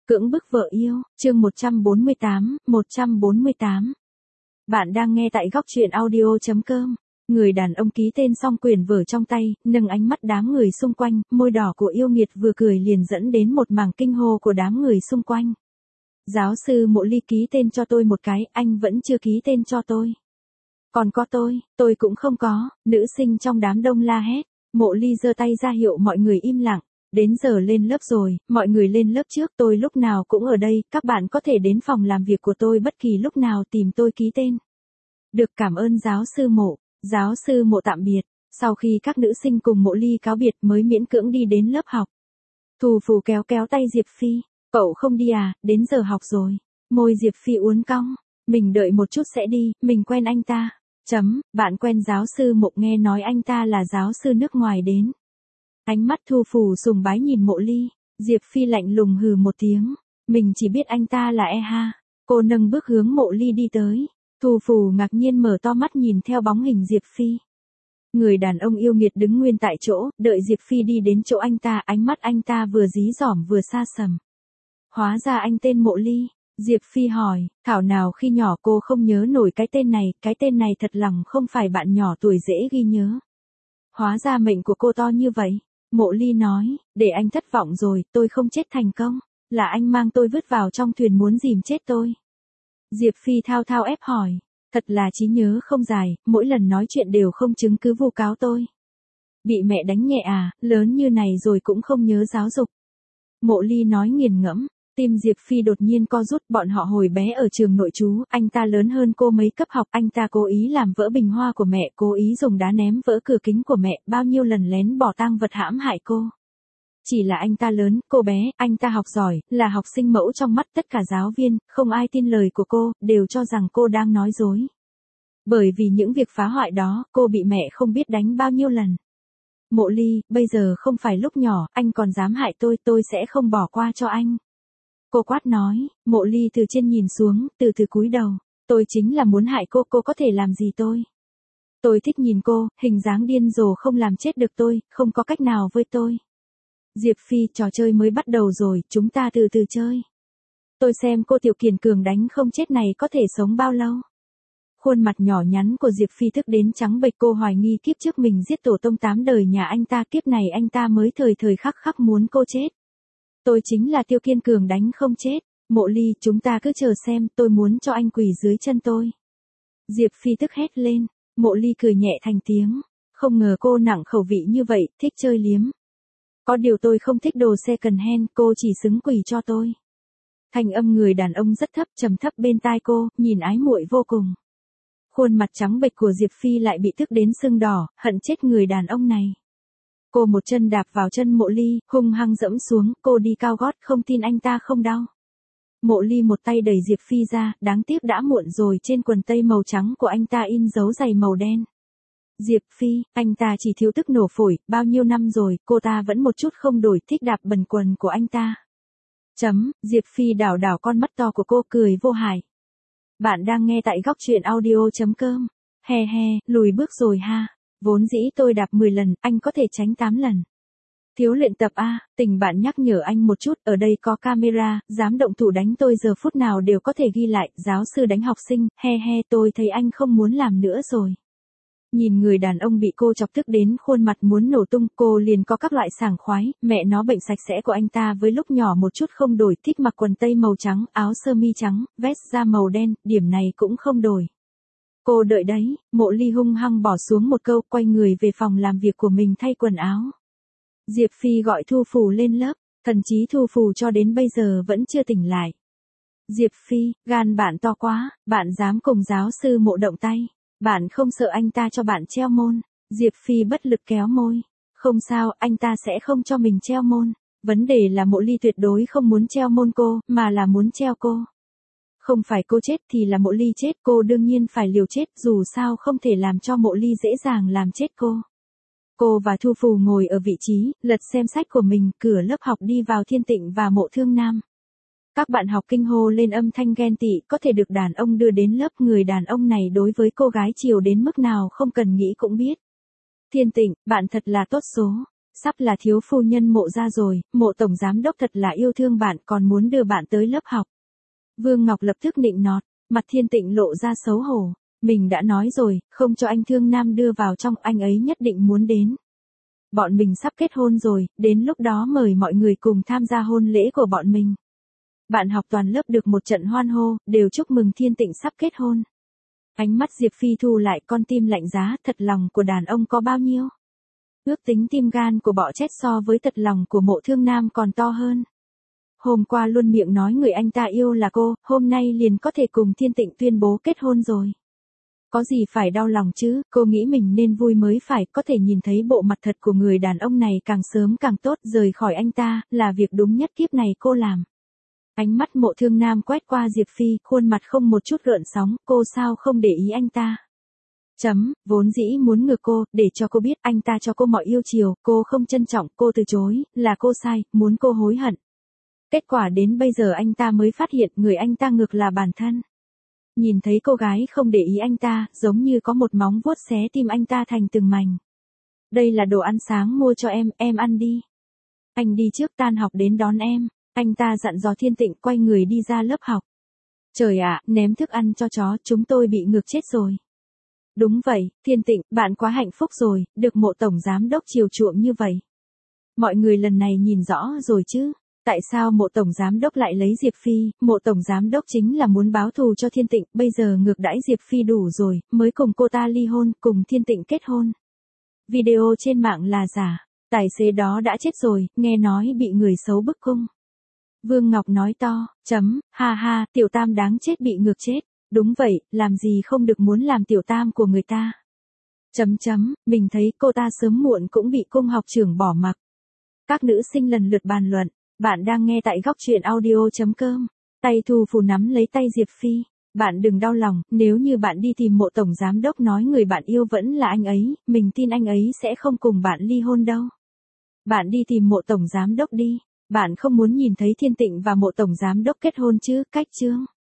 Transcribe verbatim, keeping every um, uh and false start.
Cưỡng bức vợ yêu, chương một trăm bốn mươi tám, một trăm bốn mươi tám. Bạn đang nghe tại góc truyện audio chấm com. Người đàn ông ký tên xong quyển vở trong tay, nâng ánh mắt đám người xung quanh, môi đỏ của yêu nghiệt vừa cười liền dẫn đến một mảng kinh hô của đám người xung quanh. Giáo sư Mộ Ly ký tên cho tôi một cái, anh vẫn chưa ký tên cho tôi. Còn có tôi, tôi cũng không có, nữ sinh trong đám đông la hét. Mộ Ly giơ tay ra hiệu mọi người im lặng. Đến giờ lên lớp rồi, mọi người lên lớp trước, tôi lúc nào cũng ở đây, các bạn có thể đến phòng làm việc của tôi bất kỳ lúc nào tìm tôi ký tên. Được, cảm ơn giáo sư Mộ. Giáo sư Mộ tạm biệt, sau khi các nữ sinh cùng Mộ Ly cáo biệt mới miễn cưỡng đi đến lớp học. Thù Phù kéo kéo tay Diệp Phi, cậu không đi à, đến giờ học rồi. Môi Diệp Phi uốn cong, mình đợi một chút sẽ đi, mình quen anh ta. Chấm, bạn quen giáo sư Mộ, nghe nói anh ta là giáo sư nước ngoài đến. Ánh mắt Thu Phù sùng bái nhìn Mộ Ly, Diệp Phi lạnh lùng hừ một tiếng, mình chỉ biết anh ta là e ha. Cô nâng bước hướng Mộ Ly đi tới, Thu Phù ngạc nhiên mở to mắt nhìn theo bóng hình Diệp Phi. Người đàn ông yêu nghiệt đứng nguyên tại chỗ, đợi Diệp Phi đi đến chỗ anh ta, ánh mắt anh ta vừa dí dỏm vừa xa sầm. Hóa ra anh tên Mộ Ly, Diệp Phi hỏi, thảo nào khi nhỏ cô không nhớ nổi cái tên này, cái tên này thật lòng không phải bạn nhỏ tuổi dễ ghi nhớ. Hóa ra mệnh của cô to như vậy. Mộ Ly nói, để anh thất vọng rồi, tôi không chết thành công, là anh mang tôi vứt vào trong thuyền muốn dìm chết tôi. Diệp Phi thao thao ép hỏi, thật là trí nhớ không dài, mỗi lần nói chuyện đều không chứng cứ vu cáo tôi. Bị mẹ đánh nhẹ à, lớn như này rồi cũng không nhớ giáo dục. Mộ Ly nói nghiền ngẫm, tim Diệp Phi đột nhiên co rút, bọn họ hồi bé ở trường nội trú, anh ta lớn hơn cô mấy cấp học, anh ta cố ý làm vỡ bình hoa của mẹ, cố ý dùng đá ném vỡ cửa kính của mẹ, bao nhiêu lần lén bỏ tang vật hãm hại cô. Chỉ là anh ta lớn, cô bé, anh ta học giỏi, là học sinh mẫu trong mắt tất cả giáo viên, không ai tin lời của cô, đều cho rằng cô đang nói dối. Bởi vì những việc phá hoại đó, cô bị mẹ không biết đánh bao nhiêu lần. Mộ Ly, bây giờ không phải lúc nhỏ, anh còn dám hại tôi, tôi sẽ không bỏ qua cho anh. Cô quát nói, Mộ Ly từ trên nhìn xuống, từ từ cúi đầu, tôi chính là muốn hại cô, cô có thể làm gì tôi? Tôi thích nhìn cô, hình dáng điên rồ không làm chết được tôi, không có cách nào với tôi. Diệp Phi, trò chơi mới bắt đầu rồi, chúng ta từ từ chơi. Tôi xem cô tiểu kiền cường đánh không chết này có thể sống bao lâu. Khuôn mặt nhỏ nhắn của Diệp Phi thức đến trắng bệch, cô hoài nghi kiếp trước mình giết tổ tông tám đời nhà anh ta, kiếp này anh ta mới thời thời khắc khắc muốn cô chết. Tôi chính là tiêu kiên cường đánh không chết. Mộ Ly, chúng ta cứ chờ xem, tôi muốn cho anh quỳ dưới chân tôi. Diệp Phi tức hét lên, Mộ Ly cười nhẹ thành tiếng, không ngờ cô nặng khẩu vị như vậy, thích chơi liếm. Có điều tôi không thích đồ second hand, cô chỉ xứng quỳ cho tôi. Thanh âm người đàn ông rất thấp, trầm thấp bên tai cô, nhìn ái muội vô cùng. Khuôn mặt trắng bệch của Diệp Phi lại bị tức đến sưng đỏ, hận chết người đàn ông này. Cô một chân đạp vào chân Mộ Ly, hung hăng dẫm xuống, cô đi cao gót, không tin anh ta không đau. Mộ Ly một tay đẩy Diệp Phi ra, đáng tiếc đã muộn rồi, trên quần tây màu trắng của anh ta in dấu giày màu đen. Diệp Phi, anh ta chỉ thiếu tức nổ phổi, bao nhiêu năm rồi, cô ta vẫn một chút không đổi, thích đạp bẩn quần của anh ta. Chấm, Diệp Phi đảo đảo con mắt to của cô, cười vô hại. Bạn đang nghe tại góc truyện audio chấm com. He he, lùi bước rồi ha. Vốn dĩ tôi đạp mười lần, anh có thể tránh tám lần. Thiếu luyện tập a, tình bạn nhắc nhở anh một chút, ở đây có camera, dám động thủ đánh tôi giờ phút nào đều có thể ghi lại, giáo sư đánh học sinh, he he, tôi thấy anh không muốn làm nữa rồi. Nhìn người đàn ông bị cô chọc tức đến khuôn mặt muốn nổ tung, cô liền có các loại sảng khoái, mẹ nó bệnh sạch sẽ của anh ta với lúc nhỏ một chút không đổi, thích mặc quần tây màu trắng, áo sơ mi trắng, vest da màu đen, điểm này cũng không đổi. Cô đợi đấy, Mộ Ly hung hăng bỏ xuống một câu, quay người về phòng làm việc của mình thay quần áo. Diệp Phi gọi Thu Phù lên lớp, thần chí Thu Phù cho đến bây giờ vẫn chưa tỉnh lại. Diệp Phi, gan bạn to quá, bạn dám cùng giáo sư Mộ động tay, bạn không sợ anh ta cho bạn treo môn. Diệp Phi bất lực kéo môi, không sao, anh ta sẽ không cho mình treo môn, vấn đề là Mộ Ly tuyệt đối không muốn treo môn cô, mà là muốn treo cô. Không phải cô chết thì là Mộ Ly chết, cô đương nhiên phải liều chết, dù sao không thể làm cho Mộ Ly dễ dàng làm chết cô. Cô và Thu Phù ngồi ở vị trí, lật xem sách của mình, cửa lớp học đi vào Thiên Tịnh và Mộ Thương Nam. Các bạn học kinh hô lên âm thanh ghen tị, có thể được đàn ông đưa đến lớp, người đàn ông này đối với cô gái chiều đến mức nào không cần nghĩ cũng biết. Thiên Tịnh, bạn thật là tốt số. Sắp là thiếu phu nhân Mộ gia rồi, Mộ tổng giám đốc thật là yêu thương bạn, còn muốn đưa bạn tới lớp học. Vương Ngọc lập tức nịnh nọt, mặt Thiên Tịnh lộ ra xấu hổ. Mình đã nói rồi, không cho anh Thương Nam đưa vào trong, anh ấy nhất định muốn đến. Bọn mình sắp kết hôn rồi, đến lúc đó mời mọi người cùng tham gia hôn lễ của bọn mình. Bạn học toàn lớp được một trận hoan hô, đều chúc mừng Thiên Tịnh sắp kết hôn. Ánh mắt Diệp Phi thu lại, con tim lạnh giá, thật lòng của đàn ông có bao nhiêu? Ước tính tim gan của bọ chết so với thật lòng của Mộ Thương Nam còn to hơn. Hôm qua luôn miệng nói người anh ta yêu là cô, hôm nay liền có thể cùng Thiên Tịnh tuyên bố kết hôn rồi. Có gì phải đau lòng chứ, cô nghĩ mình nên vui mới phải, có thể nhìn thấy bộ mặt thật của người đàn ông này càng sớm càng tốt, rời khỏi anh ta, là việc đúng nhất kiếp này cô làm. Ánh mắt Mộ Thương Nam quét qua Diệp Phi, khuôn mặt không một chút gợn sóng, cô sao không để ý anh ta. Chấm, vốn dĩ muốn ngược cô, để cho cô biết anh ta cho cô mọi yêu chiều, cô không trân trọng, cô từ chối, là cô sai, muốn cô hối hận. Kết quả đến bây giờ anh ta mới phát hiện người anh ta ngược là bản thân. Nhìn thấy cô gái không để ý anh ta, giống như có một móng vuốt xé tim anh ta thành từng mảnh. Đây là đồ ăn sáng mua cho em, em ăn đi. Anh đi trước, tan học đến đón em. Anh ta dặn dò Thiên Tịnh, quay người đi ra lớp học. Trời ạ, ném thức ăn cho chó, chúng tôi bị ngược chết rồi. Đúng vậy, Thiên Tịnh, bạn quá hạnh phúc rồi, được Mộ tổng giám đốc chiều chuộng như vậy. Mọi người lần này nhìn rõ rồi chứ. Tại sao Mộ tổng giám đốc lại lấy Diệp Phi? Mộ tổng giám đốc chính là muốn báo thù cho Thiên Tịnh, bây giờ ngược đãi Diệp Phi đủ rồi, mới cùng cô ta ly hôn, cùng Thiên Tịnh kết hôn. Video trên mạng là giả, tài xế đó đã chết rồi, nghe nói bị người xấu bức cung. Vương Ngọc nói to, chấm, ha ha, tiểu tam đáng chết bị ngược chết. Đúng vậy, làm gì không được muốn làm tiểu tam của người ta. Chấm chấm, mình thấy cô ta sớm muộn cũng bị cung học trưởng bỏ mặc. Các nữ sinh lần lượt bàn luận. Bạn đang nghe tại góc truyện audio.com. Tay Thu Phù nắm lấy tay Diệp Phi. Bạn đừng đau lòng, nếu như bạn đi tìm Mộ tổng giám đốc nói người bạn yêu vẫn là anh ấy, mình tin anh ấy sẽ không cùng bạn ly hôn đâu. Bạn đi tìm Mộ tổng giám đốc đi. Bạn không muốn nhìn thấy Thiên Tịnh và Mộ tổng giám đốc kết hôn chứ, cách chương.